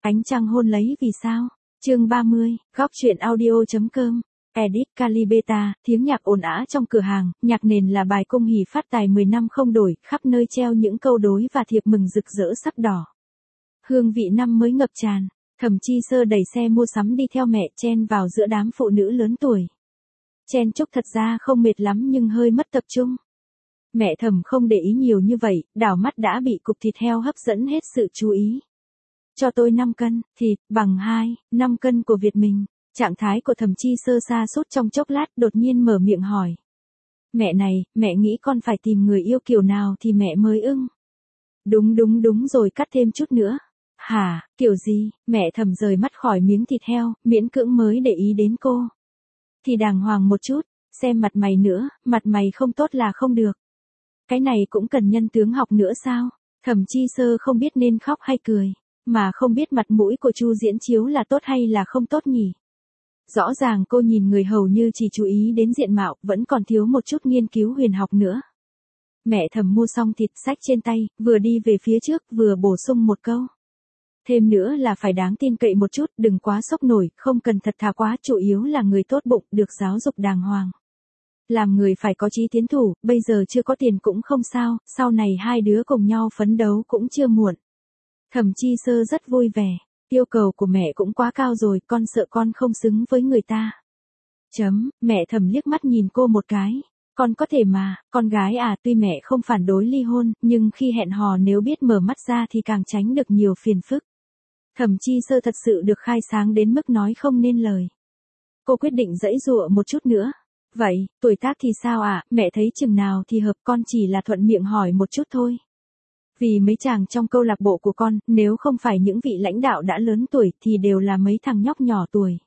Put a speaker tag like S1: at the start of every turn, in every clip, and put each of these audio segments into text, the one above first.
S1: Ánh trăng hôn lấy vì sao? Chương 30, góc truyện audio.com. Edit Calibeta, tiếng nhạc ồn ào trong cửa hàng, nhạc nền là bài cung hỉ phát tài 10 năm không đổi, khắp nơi treo những câu đối và thiệp mừng rực rỡ sắc đỏ. Hương vị năm mới ngập tràn, Thẩm Chi Sơ đẩy xe mua sắm đi theo mẹ chen vào giữa đám phụ nữ lớn tuổi. Chen chúc thật ra không mệt lắm nhưng hơi mất tập trung. Mẹ Thẩm không để ý nhiều như vậy, đảo mắt đã bị cục thịt heo hấp dẫn hết sự chú ý. Cho tôi 5 cân, thịt, bằng 5 cân của Việt mình. Trạng thái của Thẩm Chi Sơ sa sút trong chốc lát đột nhiên mở miệng hỏi. Mẹ này, mẹ nghĩ con phải tìm người yêu kiểu nào thì mẹ mới ưng. Đúng rồi cắt thêm chút nữa. Hả, kiểu gì, mẹ Thẩm rời mắt khỏi miếng thịt heo, miễn cưỡng mới để ý đến cô. Thì đàng hoàng một chút, xem mặt mày nữa, mặt mày không tốt là không được. Cái này cũng cần nhân tướng học nữa sao? Thẩm Chi Sơ không biết nên khóc hay cười, mà không biết mặt mũi của Chu Diễn Chiếu là tốt hay là không tốt nhỉ? Rõ ràng cô nhìn người hầu như chỉ chú ý đến diện mạo, vẫn còn thiếu một chút nghiên cứu huyền học nữa. Mẹ Thẩm mua xong thịt xách trên tay, vừa đi về phía trước vừa bổ sung một câu. Thêm nữa là phải đáng tin cậy một chút, đừng quá sốc nổi, không cần thật thà quá, chủ yếu là người tốt bụng, được giáo dục đàng hoàng. Làm người phải có chí tiến thủ, bây giờ chưa có tiền cũng không sao, sau này hai đứa cùng nhau phấn đấu cũng chưa muộn. Thẩm Chi Sơ rất vui vẻ, yêu cầu của mẹ cũng quá cao rồi, con sợ con không xứng với người ta. Mẹ Thẩm liếc mắt nhìn cô một cái, con có thể mà, con gái à, tuy mẹ không phản đối ly hôn, nhưng khi hẹn hò nếu biết mở mắt ra thì càng tránh được nhiều phiền phức. Thẩm Chi Sơ thật sự được khai sáng đến mức nói không nên lời. Cô quyết định giãy giụa một chút nữa. Vậy, tuổi tác thì sao ạ, mẹ thấy chừng nào thì hợp, con chỉ là thuận miệng hỏi một chút thôi. Vì mấy chàng trong câu lạc bộ của con, nếu không phải những vị lãnh đạo đã lớn tuổi thì đều là mấy thằng nhóc nhỏ tuổi.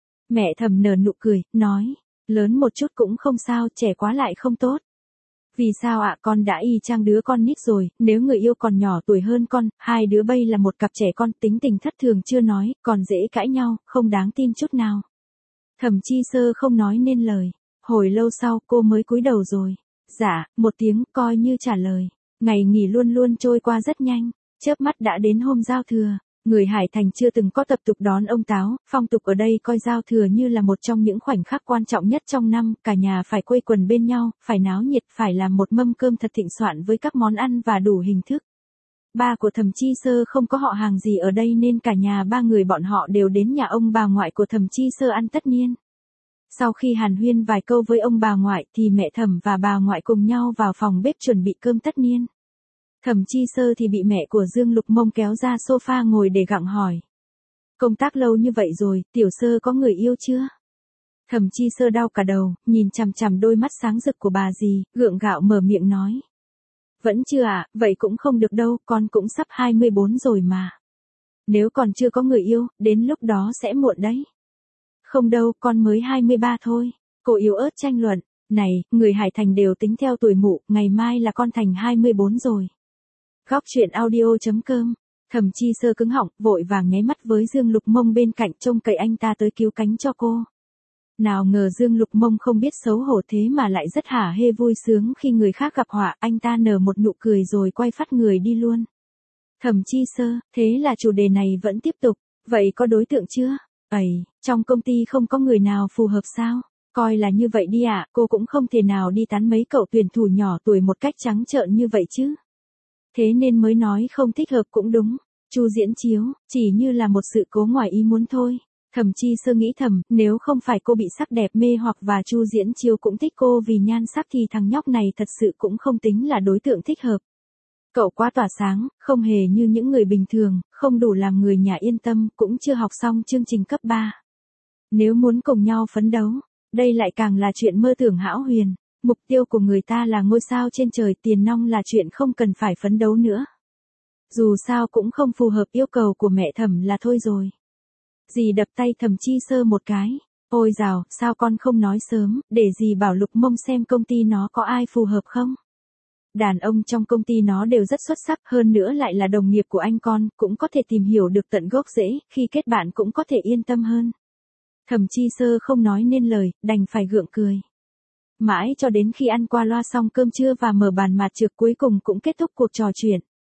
S1: Mẹ Thẩm nở nụ cười, nói, lớn một chút cũng không sao, trẻ quá lại không tốt. Vì sao ạ, con đã y chang đứa con nít rồi, nếu người yêu còn nhỏ tuổi hơn con, hai đứa bây là một cặp trẻ con, tính tình thất thường chưa nói, còn dễ cãi nhau, không đáng tin chút nào. Thẩm Chi Sơ không nói nên lời. Hồi lâu sau cô mới cúi đầu rồi. Dạ, một tiếng coi như trả lời. Ngày nghỉ luôn luôn trôi qua rất nhanh. Chớp mắt đã đến hôm giao thừa. Người Hải Thành chưa từng có tập tục đón ông Táo. Phong tục ở đây coi giao thừa như là một trong những khoảnh khắc quan trọng nhất trong năm. Cả nhà phải quây quần bên nhau, phải náo nhiệt, phải làm một mâm cơm thật thịnh soạn với các món ăn và đủ hình thức. Ba của Thẩm Chi Sơ không có họ hàng gì ở đây nên cả nhà ba người bọn họ đều đến nhà ông bà ngoại của Thẩm Chi Sơ ăn tất niên. Sau khi hàn huyên vài câu với ông bà ngoại thì mẹ Thẩm và bà ngoại cùng nhau vào phòng bếp chuẩn bị cơm tất niên. Thẩm Chi Sơ thì bị mẹ của Dương Lục Mông kéo ra sofa ngồi để gặng hỏi. Công tác lâu như vậy rồi, Tiểu Sơ có người yêu chưa? Thẩm Chi Sơ đau cả đầu, nhìn chằm chằm đôi mắt sáng rực của bà dì, gượng gạo mở miệng nói. Vẫn chưa ạ, vậy cũng không được đâu, con cũng sắp 24 rồi mà. Nếu còn chưa có người yêu, đến lúc đó sẽ muộn đấy. Không đâu, con mới 23 thôi. Cô yếu ớt tranh luận. Này, người Hải Thành đều tính theo tuổi mụ, ngày mai là con thành 24 rồi. Góc truyện audio.com. Thẩm Chi Sơ cứng họng, vội vàng nháy mắt với Dương Lục Mông bên cạnh trông cậy anh ta tới cứu cánh cho cô. Nào ngờ Dương Lục Mông không biết xấu hổ thế mà lại rất hả hê vui sướng khi người khác gặp họa, anh ta nở một nụ cười rồi quay phát người đi luôn. Thẩm Chi Sơ, thế là chủ đề này vẫn tiếp tục, vậy có đối tượng chưa? Trong công ty không có người nào phù hợp sao? Coi là như vậy đi ạ, cô cũng không thể nào đi tán mấy cậu tuyển thủ nhỏ tuổi một cách trắng trợn như vậy chứ. Thế nên mới nói không thích hợp cũng đúng. Chu Diễn Chiếu, chỉ như là một sự cố ngoài ý muốn thôi. Thẩm Chi Sơ nghĩ thầm, nếu không phải cô bị sắc đẹp mê hoặc và Chu Diễn Chiếu cũng thích cô vì nhan sắc thì thằng nhóc này thật sự cũng không tính là đối tượng thích hợp. Cậu quá tỏa sáng, không hề như những người bình thường, không đủ làm người nhà yên tâm, cũng chưa học xong chương trình cấp 3. Nếu muốn cùng nhau phấn đấu, đây lại càng là chuyện mơ tưởng hão huyền. Mục tiêu của người ta là ngôi sao trên trời, tiền nong là chuyện không cần phải phấn đấu nữa. Dù sao cũng không phù hợp yêu cầu của mẹ Thẩm là thôi rồi. Dì đập tay Thẩm Chi Sơ một cái. Ôi dào, sao con không nói sớm, để dì bảo Lục Mông xem công ty nó có ai phù hợp không? Đàn ông trong công ty nó đều rất xuất sắc, hơn nữa lại là đồng nghiệp của anh con, cũng có thể tìm hiểu được tận gốc rễ, khi kết bạn cũng có thể yên tâm hơn. Thẩm Chi Sơ không nói nên lời, đành phải gượng cười. Mãi cho đến khi ăn qua loa xong cơm trưa và mở bàn mặt trược cuối cùng cũng kết thúc cuộc trò chuyện.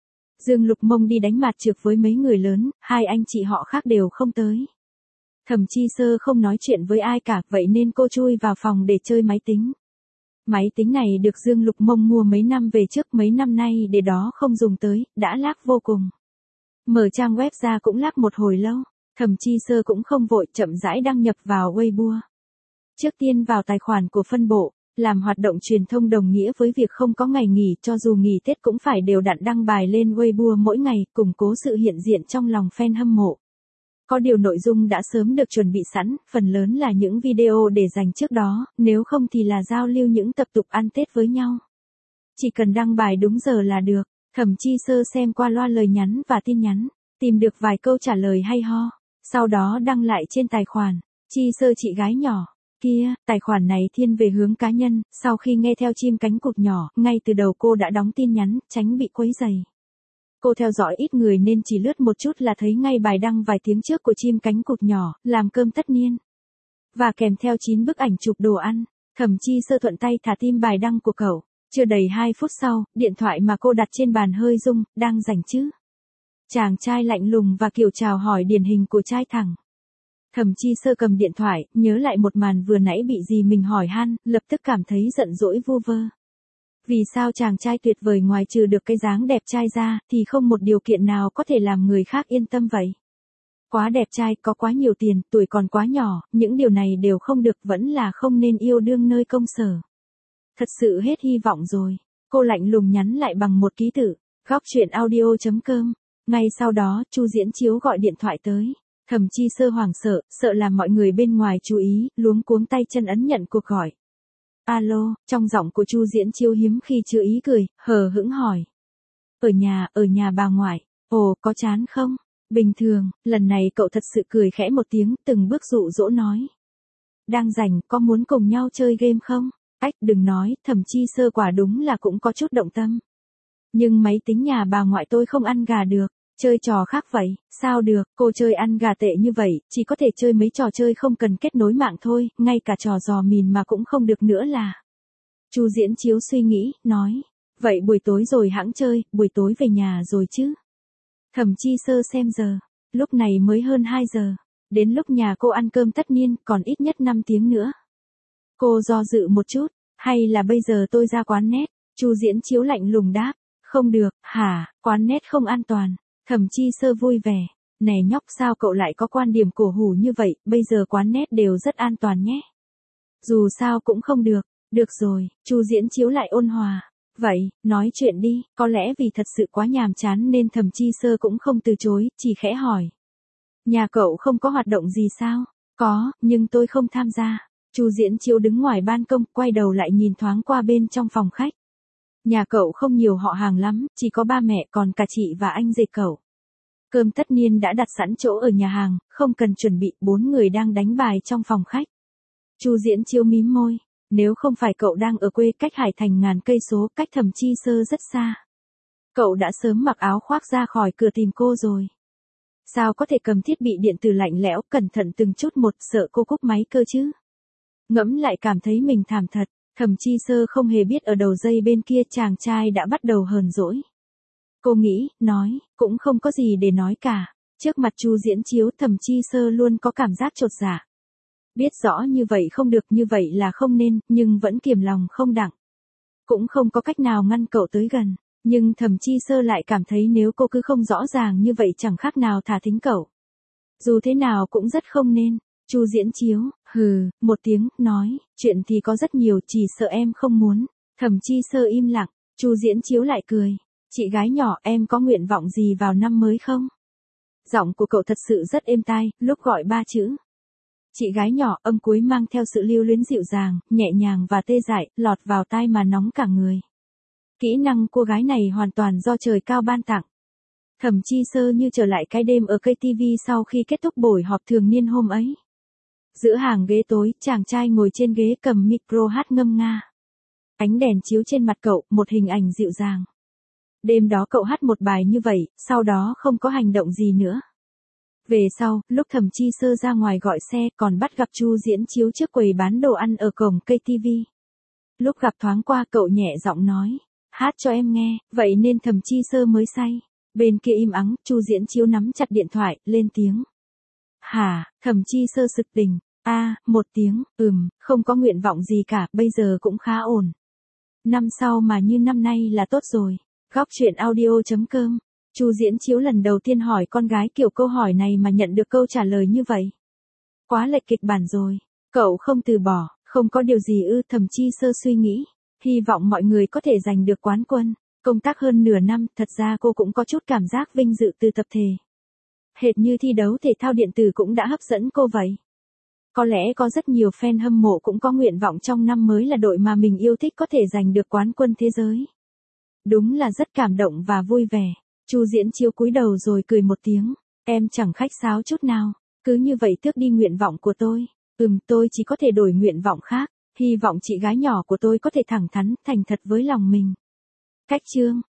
S1: Dương Lục Mông đi đánh mặt trược với mấy người lớn, hai anh chị họ khác đều không tới. Thẩm Chi Sơ không nói chuyện với ai cả, vậy nên cô chui vào phòng để chơi máy tính. Máy tính này được Dương Lục Mông mua mấy năm về trước, mấy năm nay để đó không dùng tới, đã lag vô cùng. Mở trang web ra cũng lag một hồi lâu, Thẩm Chi Sơ cũng không vội, chậm rãi đăng nhập vào Weibo. Trước tiên vào tài khoản của phân bộ, làm hoạt động truyền thông đồng nghĩa với việc không có ngày nghỉ, cho dù nghỉ Tết cũng phải đều đặn đăng bài lên Weibo mỗi ngày, củng cố sự hiện diện trong lòng fan hâm mộ. Có điều nội dung đã sớm được chuẩn bị sẵn, phần lớn là những video để dành trước đó, nếu không thì là giao lưu những tập tục ăn Tết với nhau. Chỉ cần đăng bài đúng giờ là được. Thẩm Chi Sơ xem qua loa lời nhắn và tin nhắn, tìm được vài câu trả lời hay ho, sau đó đăng lại trên tài khoản. Chi Sơ chị gái nhỏ kia, tài khoản này thiên về hướng cá nhân, sau khi nghe theo chim cánh cụt nhỏ, ngay từ đầu cô đã đóng tin nhắn, tránh bị quấy rầy. Cô theo dõi ít người nên chỉ lướt một chút là thấy ngay bài đăng vài tiếng trước của chim cánh cụt nhỏ, làm cơm tất niên. Và kèm theo 9 bức ảnh chụp đồ ăn, Thẩm Chi Sơ thuận tay thả tim bài đăng của cậu. Chưa đầy 2 phút sau, điện thoại mà cô đặt trên bàn hơi rung, đang rảnh chứ? Chàng trai lạnh lùng và kiểu chào hỏi điển hình của trai thẳng. Thẩm Chi Sơ cầm điện thoại, nhớ lại một màn vừa nãy bị gì mình hỏi han, lập tức cảm thấy giận dỗi vu vơ. Vì sao chàng trai tuyệt vời ngoài trừ được cái dáng đẹp trai ra, thì không một điều kiện nào có thể làm người khác yên tâm vậy? Quá đẹp trai, có quá nhiều tiền, tuổi còn quá nhỏ, những điều này đều không được, vẫn là không nên yêu đương nơi công sở. Thật sự hết hy vọng rồi. Cô lạnh lùng nhắn lại bằng một ký tự. Góc chuyện audio.com. Ngay sau đó, Chu Diễn Chiếu gọi điện thoại tới. Thẩm Chi Sơ hoảng sợ, sợ làm mọi người bên ngoài chú ý, luống cuống tay chân ấn nhận cuộc gọi. Alo, trong giọng của Chu Diễn Chiếu hiếm khi chứa ý cười, hờ hững hỏi. Ở nhà bà ngoại. Ồ, có chán không? Bình thường, lần này cậu thật sự cười khẽ một tiếng, từng bước dụ dỗ nói. Đang rảnh, có muốn cùng nhau chơi game không? Đừng nói, Thẩm Chi Sơ quả đúng là cũng có chút động tâm. Nhưng máy tính nhà bà ngoại tôi không ăn gà được, chơi trò khác vậy, sao được, cô chơi ăn gà tệ như vậy, chỉ có thể chơi mấy trò chơi không cần kết nối mạng thôi, ngay cả trò giò mìn mà cũng không được nữa là. Chu Diễn Chiếu suy nghĩ, nói, vậy buổi tối rồi hãng chơi, buổi tối về nhà rồi chứ. Thẩm Chi Sơ xem giờ, lúc này mới hơn 2 giờ, đến lúc nhà cô ăn cơm tất niên, còn ít nhất 5 tiếng nữa. Cô do dự một chút, hay là bây giờ tôi ra quán net? Chu Diễn Chiếu lạnh lùng đáp, không được, hả, quán net không an toàn. Thẩm Chi Sơ vui vẻ, này nhóc sao cậu lại có quan điểm cổ hủ như vậy, bây giờ quán net đều rất an toàn nhé. Dù sao cũng không được, được rồi, Chu Diễn Chiếu lại ôn hòa. Vậy, nói chuyện đi, có lẽ vì thật sự quá nhàm chán nên Thẩm Chi Sơ cũng không từ chối, chỉ khẽ hỏi. Nhà cậu không có hoạt động gì sao? Có, nhưng tôi không tham gia. Chu Diễn Chiếu đứng ngoài ban công, quay đầu lại nhìn thoáng qua bên trong phòng khách. Nhà cậu không nhiều họ hàng lắm, chỉ có ba mẹ còn cả chị và anh rể cậu. Cơm tất niên đã đặt sẵn chỗ ở nhà hàng, không cần chuẩn bị, 4 người đang đánh bài trong phòng khách. Chu Diễn Chiếu mím môi, nếu không phải cậu đang ở quê cách Hải Thành ngàn cây số, cách Thẩm Chi Sơ rất xa. Cậu đã sớm mặc áo khoác ra khỏi cửa tìm cô rồi. Sao có thể cầm thiết bị điện tử lạnh lẽo, cẩn thận từng chút một, sợ cô cúp máy cơ chứ? Ngẫm lại cảm thấy mình thảm thật, Thẩm Chi Sơ không hề biết ở đầu dây bên kia chàng trai đã bắt đầu hờn dỗi. Cô nghĩ, nói, cũng không có gì để nói cả. Trước mặt Chu Diễn Chiếu, Thẩm Chi Sơ luôn có cảm giác chột dạ. Biết rõ như vậy không được, như vậy là không nên, nhưng vẫn kiềm lòng không đặng. Cũng không có cách nào ngăn cậu tới gần, nhưng Thẩm Chi Sơ lại cảm thấy nếu cô cứ không rõ ràng như vậy chẳng khác nào thả thính cậu. Dù thế nào cũng rất không nên. Chu Diễn Chiếu, hừ, một tiếng, nói, chuyện thì có rất nhiều, chỉ sợ em không muốn. Thẩm Chi Sơ im lặng, Chu Diễn Chiếu lại cười. Chị gái nhỏ, em có nguyện vọng gì vào năm mới không? Giọng của cậu thật sự rất êm tai, lúc gọi 3 chữ. Chị gái nhỏ, âm cuối mang theo sự lưu luyến dịu dàng, nhẹ nhàng và tê dại, lọt vào tai mà nóng cả người. Kỹ năng cô gái này hoàn toàn do trời cao ban tặng. Thẩm Chi Sơ như trở lại cái đêm ở cây TV sau khi kết thúc buổi họp thường niên hôm ấy. Giữa hàng ghế tối, chàng trai ngồi trên ghế cầm micro hát ngâm nga. Ánh đèn chiếu trên mặt cậu, một hình ảnh dịu dàng. Đêm đó cậu hát một bài như vậy, sau đó không có hành động gì nữa. Về sau, lúc Thẩm Chi Sơ ra ngoài gọi xe, còn bắt gặp Chu Diễn Chiếu trước quầy bán đồ ăn ở cổng cây TV. Lúc gặp thoáng qua cậu nhẹ giọng nói, hát cho em nghe, vậy nên Thẩm Chi Sơ mới say. Bên kia im ắng, Chu Diễn Chiếu nắm chặt điện thoại, lên tiếng. Hả, Thẩm Chi Sơ sực tỉnh. Một tiếng, không có nguyện vọng gì cả, bây giờ cũng khá ổn. Năm sau mà như năm nay là tốt rồi. Góc chuyện audio.com. Chu Diễn Chiếu lần đầu tiên hỏi con gái kiểu câu hỏi này mà nhận được câu trả lời như vậy. Quá lệch kịch bản rồi. Cậu không từ bỏ, không có điều gì ư? Thẩm Chi Sơ suy nghĩ. Hy vọng mọi người có thể giành được quán quân. Công tác hơn nửa năm, thật ra cô cũng có chút cảm giác vinh dự từ tập thể. Hệt như thi đấu thể thao điện tử cũng đã hấp dẫn cô vậy. Có lẽ có rất nhiều fan hâm mộ cũng có nguyện vọng trong năm mới là đội mà mình yêu thích có thể giành được quán quân thế giới. Đúng là rất cảm động và vui vẻ. Chu Diễn Chiếu cúi đầu rồi cười một tiếng. Em chẳng khách sáo chút nào. Cứ như vậy tước đi nguyện vọng của tôi. Tôi chỉ có thể đổi nguyện vọng khác. Hy vọng chị gái nhỏ của tôi có thể thẳng thắn, thành thật với lòng mình. Cách chương.